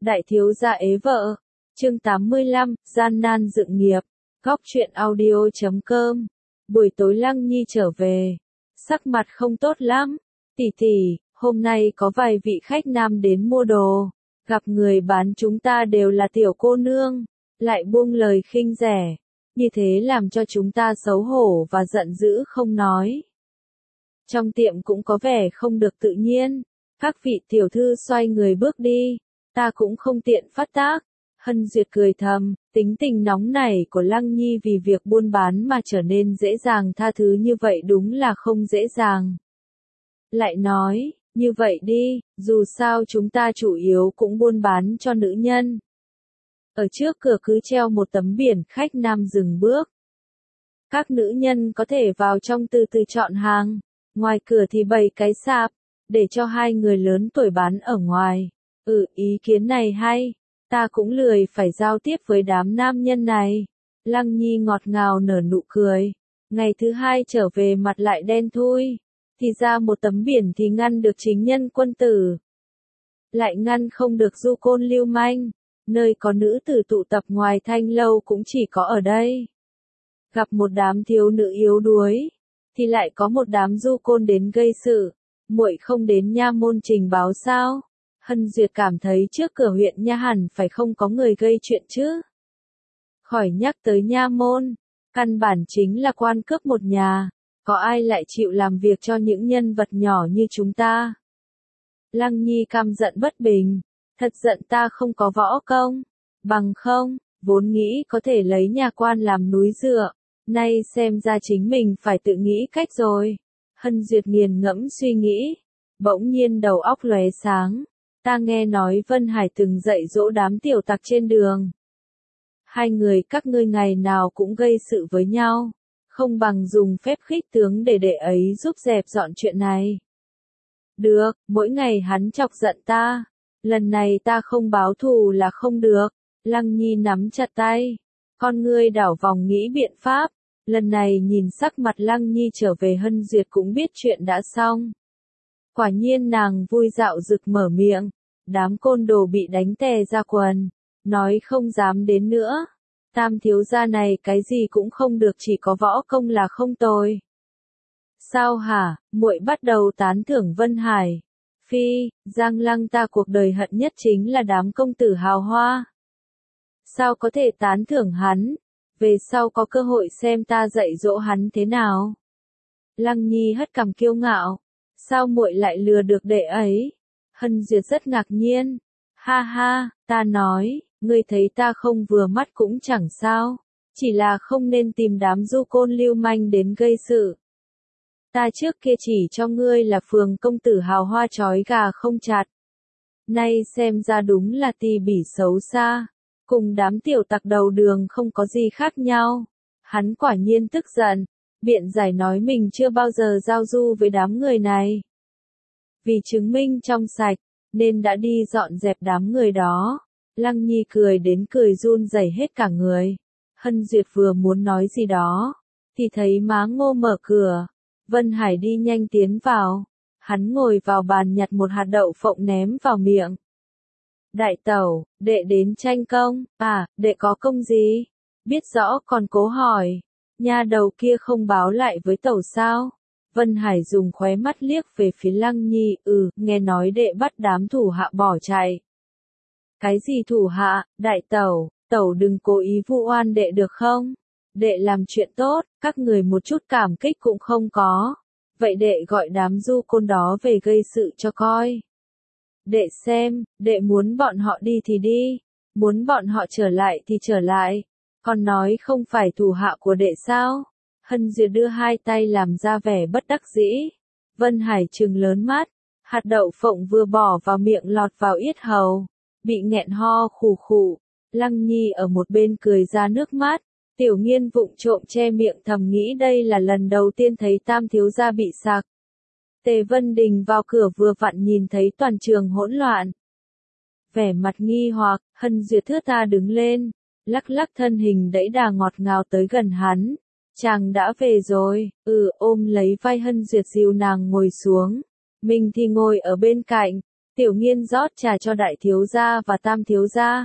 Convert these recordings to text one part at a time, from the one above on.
Đại thiếu gia ế vợ. Chương 85, gian nan dựng nghiệp. Góc truyện audio.com. Buổi tối Lăng Nhi trở về, sắc mặt không tốt lắm. Tỷ tỷ, hôm nay có vài vị khách nam đến mua đồ, gặp người bán chúng ta đều là tiểu cô nương, lại buông lời khinh rẻ, như thế làm cho chúng ta xấu hổ và giận dữ không nói. Trong tiệm cũng có vẻ không được tự nhiên, các vị tiểu thư xoay người bước đi, ta cũng không tiện phát tác. Hân Duyệt cười thầm, tính tình nóng nảy của Lăng Nhi vì việc buôn bán mà trở nên dễ dàng tha thứ như vậy đúng là không dễ dàng. Lại nói, như vậy đi, dù sao chúng ta chủ yếu cũng buôn bán cho nữ nhân. Ở trước cửa cứ treo một tấm biển khách nam dừng bước. Các nữ nhân có thể vào trong từ từ chọn hàng, ngoài cửa thì bày cái sạp, để cho hai người lớn tuổi bán ở ngoài. Ý kiến này hay. Ta cũng lười phải giao tiếp với đám nam nhân này. Lăng Nhi ngọt ngào nở nụ cười. Ngày thứ hai trở về mặt lại đen thui. Thì ra một tấm biển thì ngăn được chính nhân quân tử, lại ngăn không được du côn lưu manh. Nơi có nữ tử tụ tập ngoài thanh lâu cũng chỉ có ở đây. Gặp một đám thiếu nữ yếu đuối, thì lại có một đám du côn đến gây sự. Muội không đến nha môn trình báo sao? Hân Duyệt cảm thấy trước cửa huyện nha hẳn phải không có người gây chuyện chứ. Khỏi nhắc tới nha môn, căn bản chính là quan cướp một nhà, có ai lại chịu làm việc cho những nhân vật nhỏ như chúng ta. Lăng Nhi căm giận bất bình, thật giận ta không có võ công, bằng không, vốn nghĩ có thể lấy nhà quan làm núi dựa, nay xem ra chính mình phải tự nghĩ cách rồi. Hân Duyệt nghiền ngẫm suy nghĩ, bỗng nhiên đầu óc lóe sáng. Ta nghe nói Vân Hải từng dạy dỗ đám tiểu tặc trên đường. Hai người các ngươi ngày nào cũng gây sự với nhau, không bằng dùng phép khích tướng để đệ ấy giúp dẹp dọn chuyện này. Được, mỗi ngày hắn chọc giận ta, lần này ta không báo thù là không được. Lăng Nhi nắm chặt tay, con ngươi đảo vòng nghĩ biện pháp. Lần này nhìn sắc mặt Lăng Nhi trở về, Hân Duyệt cũng biết chuyện đã xong. Quả nhiên nàng vui dạo rực mở miệng, đám côn đồ bị đánh tè ra quần, nói không dám đến nữa. Tam thiếu gia này cái gì cũng không được, chỉ có võ công là không tồi. Sao hả? Muội bắt đầu tán thưởng Vân Hải. Phi, Giang Lăng ta cuộc đời hận nhất chính là đám công tử hào hoa. Sao có thể tán thưởng hắn? Về sau có cơ hội xem ta dạy dỗ hắn thế nào. Lăng Nhi hất cằm kiêu ngạo. Sao muội lại lừa được đệ ấy? Hân Duyệt rất ngạc nhiên. Ha ha, ta nói, ngươi thấy ta không vừa mắt cũng chẳng sao. Chỉ là không nên tìm đám du côn lưu manh đến gây sự. Ta trước kia chỉ cho ngươi là phường công tử hào hoa chói gà không chặt. Nay xem ra đúng là tì bỉ xấu xa. Cùng đám tiểu tặc đầu đường không có gì khác nhau. Hắn quả nhiên tức giận. Biện giải nói mình chưa bao giờ giao du với đám người này. Vì chứng minh trong sạch, nên đã đi dọn dẹp đám người đó. Lăng Nhi cười đến cười run rẩy hết cả người. Hân Duyệt vừa muốn nói gì đó, thì thấy má Ngô mở cửa. Vân Hải đi nhanh tiến vào. Hắn ngồi vào bàn nhặt một hạt đậu phộng ném vào miệng. Đại tẩu, đệ đến tranh công. À, đệ có công gì? Biết rõ còn cố hỏi. Nha đầu kia không báo lại với tẩu sao? Vân Hải dùng khóe mắt liếc về phía Lăng Nhi. Nghe nói đệ bắt đám thủ hạ bỏ chạy. Cái gì thủ hạ? Đại tẩu, tẩu đừng cố ý vu oan đệ được không? Đệ làm chuyện tốt, các người một chút cảm kích cũng không có. Vậy đệ gọi đám du côn đó về gây sự cho coi. Đệ xem, đệ muốn bọn họ đi thì đi, muốn bọn họ trở lại thì trở lại. Còn nói không phải thủ hạ của đệ sao? Hân Duyệt đưa hai tay làm ra vẻ bất đắc dĩ. Vân Hải trừng lớn mắt, hạt đậu phộng vừa bỏ vào miệng lọt vào yết hầu, bị nghẹn ho khù khụ. Lăng Nhi ở một bên cười ra nước mắt. Tiểu Nghiên vụng trộm che miệng thầm nghĩ đây là lần đầu tiên thấy tam thiếu gia bị sặc. Tề Vân Đình vào cửa vừa vặn nhìn thấy toàn trường hỗn loạn. Vẻ mặt nghi hoặc, Hân Duyệt thướt tha đứng lên, lắc lắc thân hình đẫy đà ngọt ngào tới gần hắn. Chàng đã về rồi. Ôm lấy vai Hân Duyệt dìu nàng ngồi xuống. Mình thì ngồi ở bên cạnh, Tiểu Nghiên rót trà cho đại thiếu gia và tam thiếu gia.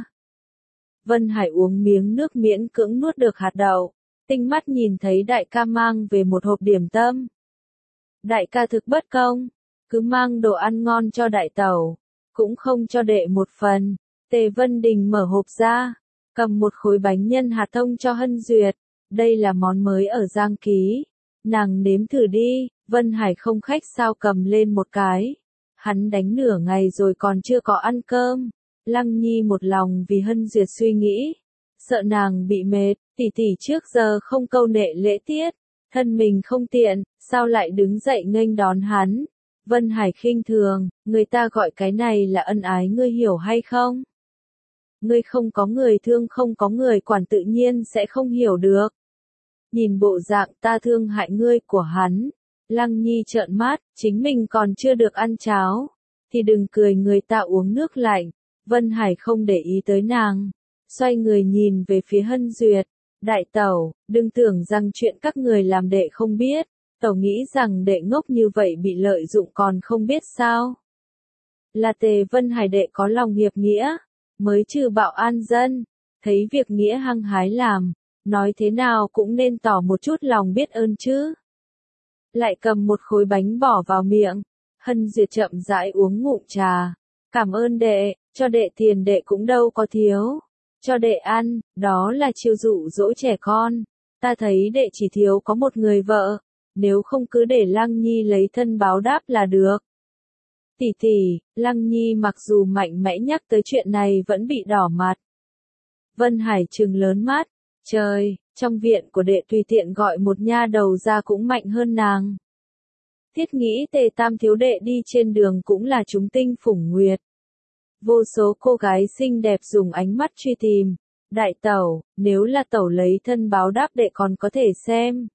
Vân Hải uống miếng nước miễn cưỡng nuốt được hạt đậu, tinh mắt nhìn thấy đại ca mang về một hộp điểm tâm. Đại ca thực bất công, cứ mang đồ ăn ngon cho đại tẩu, cũng không cho đệ một phần. Tề Vân Đình mở hộp ra, cầm một khối bánh nhân hạt thông cho Hân Duyệt. Đây là món mới ở Giang Ký, nàng nếm thử đi. Vân Hải không khách sao cầm lên một cái. Hắn đánh nửa ngày rồi còn chưa có ăn cơm. Lăng Nhi một lòng vì Hân Duyệt suy nghĩ, sợ nàng bị mệt. Tỷ tỷ trước giờ không câu nệ lễ tiết, thân mình không tiện, sao lại đứng dậy nghênh đón hắn. Vân Hải khinh thường, người ta gọi cái này là ân ái, ngươi hiểu hay không? Ngươi không có người thương, không có người quản, tự nhiên sẽ không hiểu được. Nhìn bộ dạng ta thương hại ngươi của hắn. Lăng Nhi trợn mắt, chính mình còn chưa được ăn cháo, thì đừng cười người ta uống nước lạnh. Vân Hải không để ý tới nàng, xoay người nhìn về phía Hân Duyệt. Đại tẩu, đừng tưởng rằng chuyện các người làm đệ không biết, tẩu nghĩ rằng đệ ngốc như vậy bị lợi dụng còn không biết sao. Là Tề Vân Hải đệ có lòng hiệp nghĩa, mới trừ bạo an dân, thấy việc nghĩa hăng hái làm, nói thế nào cũng nên tỏ một chút lòng biết ơn chứ. Lại cầm một khối bánh bỏ vào miệng. Hân Duyệt chậm rãi uống ngụm trà. Cảm ơn đệ, cho đệ tiền đệ cũng đâu có thiếu. Cho đệ ăn, đó là chiêu dụ dỗ trẻ con. Ta thấy đệ chỉ thiếu có một người vợ, nếu không cứ để Lăng Nhi lấy thân báo đáp là được. Tỷ tỷ, Lăng Nhi mặc dù mạnh mẽ nhắc tới chuyện này vẫn bị đỏ mặt. Vân Hải trừng lớn mắt, trời, trong viện của đệ tùy tiện gọi một nha đầu ra cũng mạnh hơn nàng. Thiết nghĩ Tề tam thiếu đệ đi trên đường cũng là chúng tinh phủng nguyệt. Vô số cô gái xinh đẹp dùng ánh mắt truy tìm. Đại tẩu, nếu là tẩu lấy thân báo đáp đệ còn có thể xem.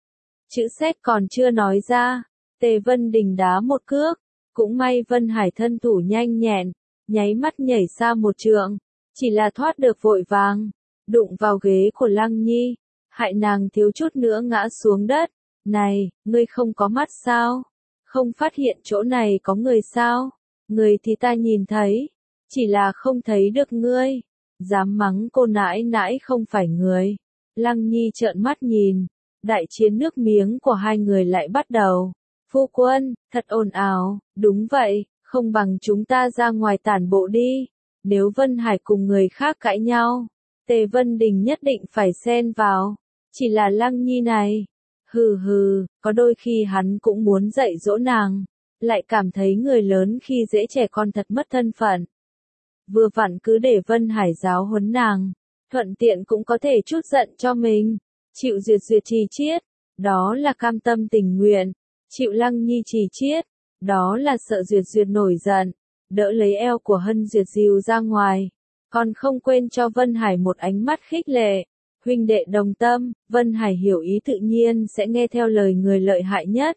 Chữ xét còn chưa nói ra, Tề Vân Đình đá một cước. Cũng may Vân Hải thân thủ nhanh nhẹn, nháy mắt nhảy xa một trượng, chỉ là thoát được vội vàng, đụng vào ghế của Lăng Nhi, hại nàng thiếu chút nữa ngã xuống đất. Này, ngươi không có mắt sao? Không phát hiện chỗ này có người sao? Người thì ta nhìn thấy, chỉ là không thấy được ngươi. Dám mắng cô nãi nãi không phải người. Lăng Nhi trợn mắt nhìn, đại chiến nước miếng của hai người lại bắt đầu. Phu quân, thật ồn ào, đúng vậy, không bằng chúng ta ra ngoài tản bộ đi. Nếu Vân Hải cùng người khác cãi nhau, Tề Vân Đình nhất định phải xen vào. Chỉ là Lăng Nhi này, hừ hừ, có đôi khi hắn cũng muốn dạy dỗ nàng, lại cảm thấy người lớn khi dễ trẻ con thật mất thân phận. Vừa vặn cứ để Vân Hải giáo huấn nàng, thuận tiện cũng có thể chút giận cho mình. Chịu Duyệt Duyệt trì chiết, đó là cam tâm tình nguyện. Chịu Lăng Nhi trì chiết, đó là sợ Duyệt Duyệt nổi giận. Đỡ lấy eo của Hân Duyệt dìu ra ngoài, còn không quên cho Vân Hải một ánh mắt khích lệ. Huynh đệ đồng tâm, Vân Hải hiểu ý tự nhiên sẽ nghe theo lời người lợi hại nhất.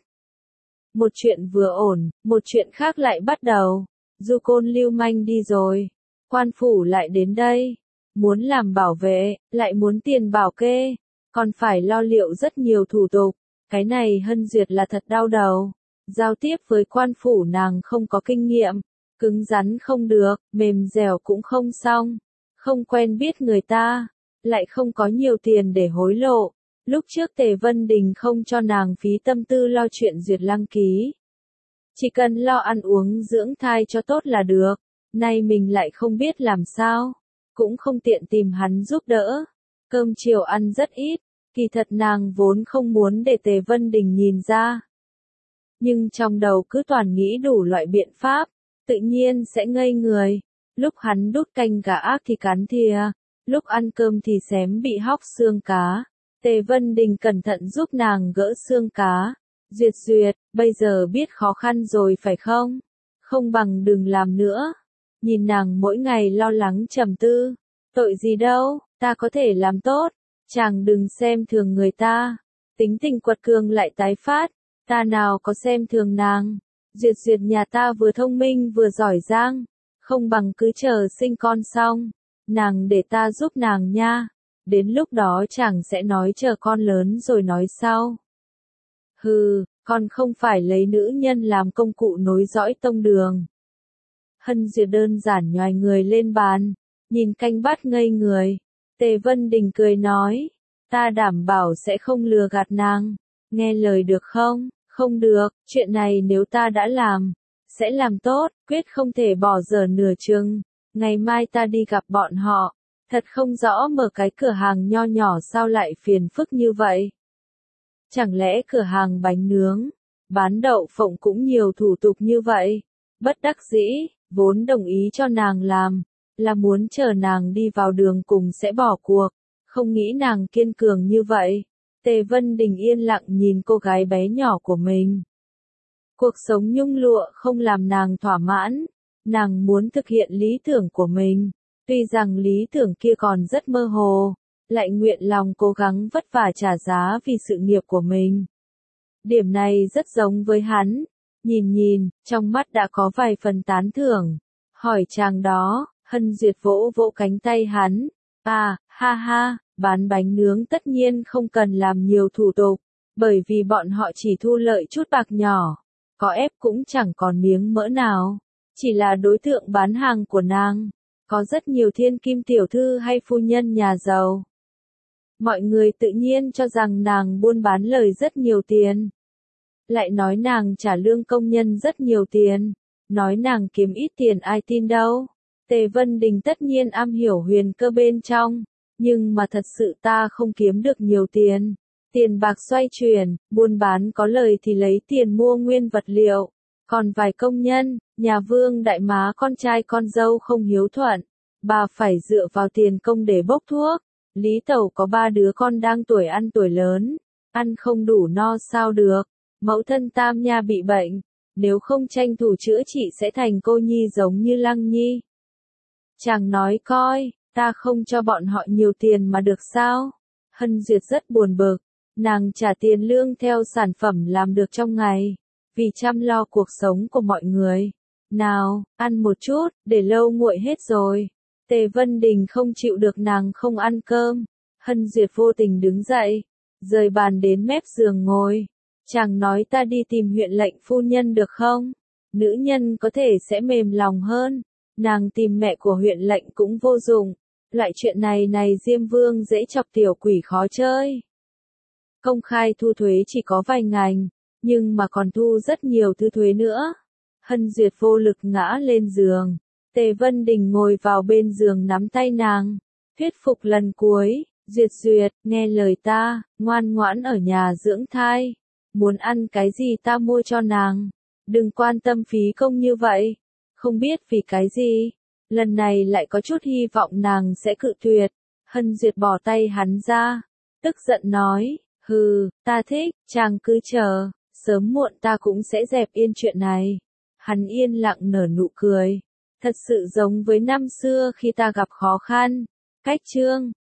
Một chuyện vừa ổn, một chuyện khác lại bắt đầu. Du Côn lưu manh đi rồi, quan phủ lại đến đây, muốn làm bảo vệ, lại muốn tiền bảo kê, còn phải lo liệu rất nhiều thủ tục. Cái này Hân Duyệt là thật đau đầu. Giao tiếp với quan phủ nàng không có kinh nghiệm, cứng rắn không được, mềm dẻo cũng không xong, không quen biết người ta, lại không có nhiều tiền để hối lộ. Lúc trước Tề Vân Đình không cho nàng phí tâm tư lo chuyện duyệt lăng ký. Chỉ cần lo ăn uống dưỡng thai cho tốt là được. Nay mình lại không biết làm sao, cũng không tiện tìm hắn giúp đỡ. Cơm chiều ăn rất ít, kỳ thật nàng vốn không muốn để Tề Vân Đình nhìn ra. Nhưng trong đầu cứ toàn nghĩ đủ loại biện pháp, tự nhiên sẽ ngây người. Lúc hắn đút canh gà ác thì cắn thìa, lúc ăn cơm thì xém bị hóc xương cá. Tề Vân Đình cẩn thận giúp nàng gỡ xương cá. Duyệt Duyệt, bây giờ biết khó khăn rồi phải không? Không bằng đừng làm nữa. Nhìn nàng mỗi ngày lo lắng trầm tư. Tội gì đâu, ta có thể làm tốt. Chàng đừng xem thường người ta. Tính tình quật cường lại tái phát. Ta nào có xem thường nàng. Duyệt Duyệt nhà ta vừa thông minh vừa giỏi giang. Không bằng cứ chờ sinh con xong. Nàng để ta giúp nàng nha. Đến lúc đó chàng sẽ nói chờ con lớn rồi nói sau. Hừ, con không phải lấy nữ nhân làm công cụ nối dõi tông đường. Hân Duyệt đơn giản nhoài người lên bàn, nhìn canh bát ngây người. Tề Vân Đình cười nói, ta đảm bảo sẽ không lừa gạt nàng, nghe lời được không? Không được, chuyện này nếu ta đã làm, sẽ làm tốt, quyết không thể bỏ dở nửa chừng. Ngày mai ta đi gặp bọn họ, thật không rõ mở cái cửa hàng nho nhỏ sao lại phiền phức như vậy. Chẳng lẽ cửa hàng bánh nướng, bán đậu phộng cũng nhiều thủ tục như vậy? Bất đắc dĩ, vốn đồng ý cho nàng làm, là muốn chờ nàng đi vào đường cùng sẽ bỏ cuộc, không nghĩ nàng kiên cường như vậy. Tề Vân Đình yên lặng nhìn cô gái bé nhỏ của mình. Cuộc sống nhung lụa không làm nàng thỏa mãn, nàng muốn thực hiện lý tưởng của mình, tuy rằng lý tưởng kia còn rất mơ hồ, lại nguyện lòng cố gắng vất vả trả giá vì sự nghiệp của mình. Điểm này rất giống với hắn, nhìn, trong mắt đã có vài phần tán thưởng. Hỏi chàng đó, Hân Duyệt vỗ vỗ cánh tay hắn, ha ha, bán bánh nướng tất nhiên không cần làm nhiều thủ tục, bởi vì bọn họ chỉ thu lợi chút bạc nhỏ, có ép cũng chẳng còn miếng mỡ nào, chỉ là đối tượng bán hàng của nàng, có rất nhiều thiên kim tiểu thư hay phu nhân nhà giàu. Mọi người tự nhiên cho rằng nàng buôn bán lời rất nhiều tiền. Lại nói nàng trả lương công nhân rất nhiều tiền, nói nàng kiếm ít tiền ai tin đâu. Tề Vân Đình tất nhiên am hiểu huyền cơ bên trong, nhưng mà thật sự ta không kiếm được nhiều tiền. Tiền bạc xoay chuyển, buôn bán có lời thì lấy tiền mua nguyên vật liệu. Còn vài công nhân, nhà vương đại má con trai con dâu không hiếu thuận, bà phải dựa vào tiền công để bốc thuốc. Lý Tẩu có 3 đứa con đang tuổi ăn tuổi lớn, ăn không đủ no sao được. Mẫu thân Tam Nha bị bệnh, nếu không tranh thủ chữa trị sẽ thành cô nhi giống như Lăng Nhi. Chàng nói coi, ta không cho bọn họ nhiều tiền mà được sao? Hân Duyệt rất buồn bực, nàng trả tiền lương theo sản phẩm làm được trong ngày, vì chăm lo cuộc sống của mọi người. Nào, ăn một chút, để lâu nguội hết rồi. Tề Vân Đình không chịu được nàng không ăn cơm. Hân Duyệt vô tình đứng dậy, rời bàn đến mép giường ngồi. Chàng nói ta đi tìm huyện lệnh phu nhân được không? Nữ nhân có thể sẽ mềm lòng hơn. Nàng tìm mẹ của huyện lệnh cũng vô dụng. Loại chuyện này Diêm Vương dễ chọc tiểu quỷ khó chơi. Công khai thu thuế chỉ có vài ngành, nhưng mà còn thu rất nhiều thứ thuế nữa. Hân Duyệt vô lực ngã lên giường. Tề Vân Đình ngồi vào bên giường nắm tay nàng, thuyết phục lần cuối, Duyệt, nghe lời ta, ngoan ngoãn ở nhà dưỡng thai. Muốn ăn cái gì ta mua cho nàng, đừng quan tâm phí công như vậy. Không biết vì cái gì, lần này lại có chút hy vọng nàng sẽ cự tuyệt. Hân Duyệt bỏ tay hắn ra, tức giận nói, hừ, ta thích, chàng cứ chờ, sớm muộn ta cũng sẽ dẹp yên chuyện này. Hắn yên lặng nở nụ cười, thật sự giống với năm xưa khi ta gặp khó khăn. Cách chương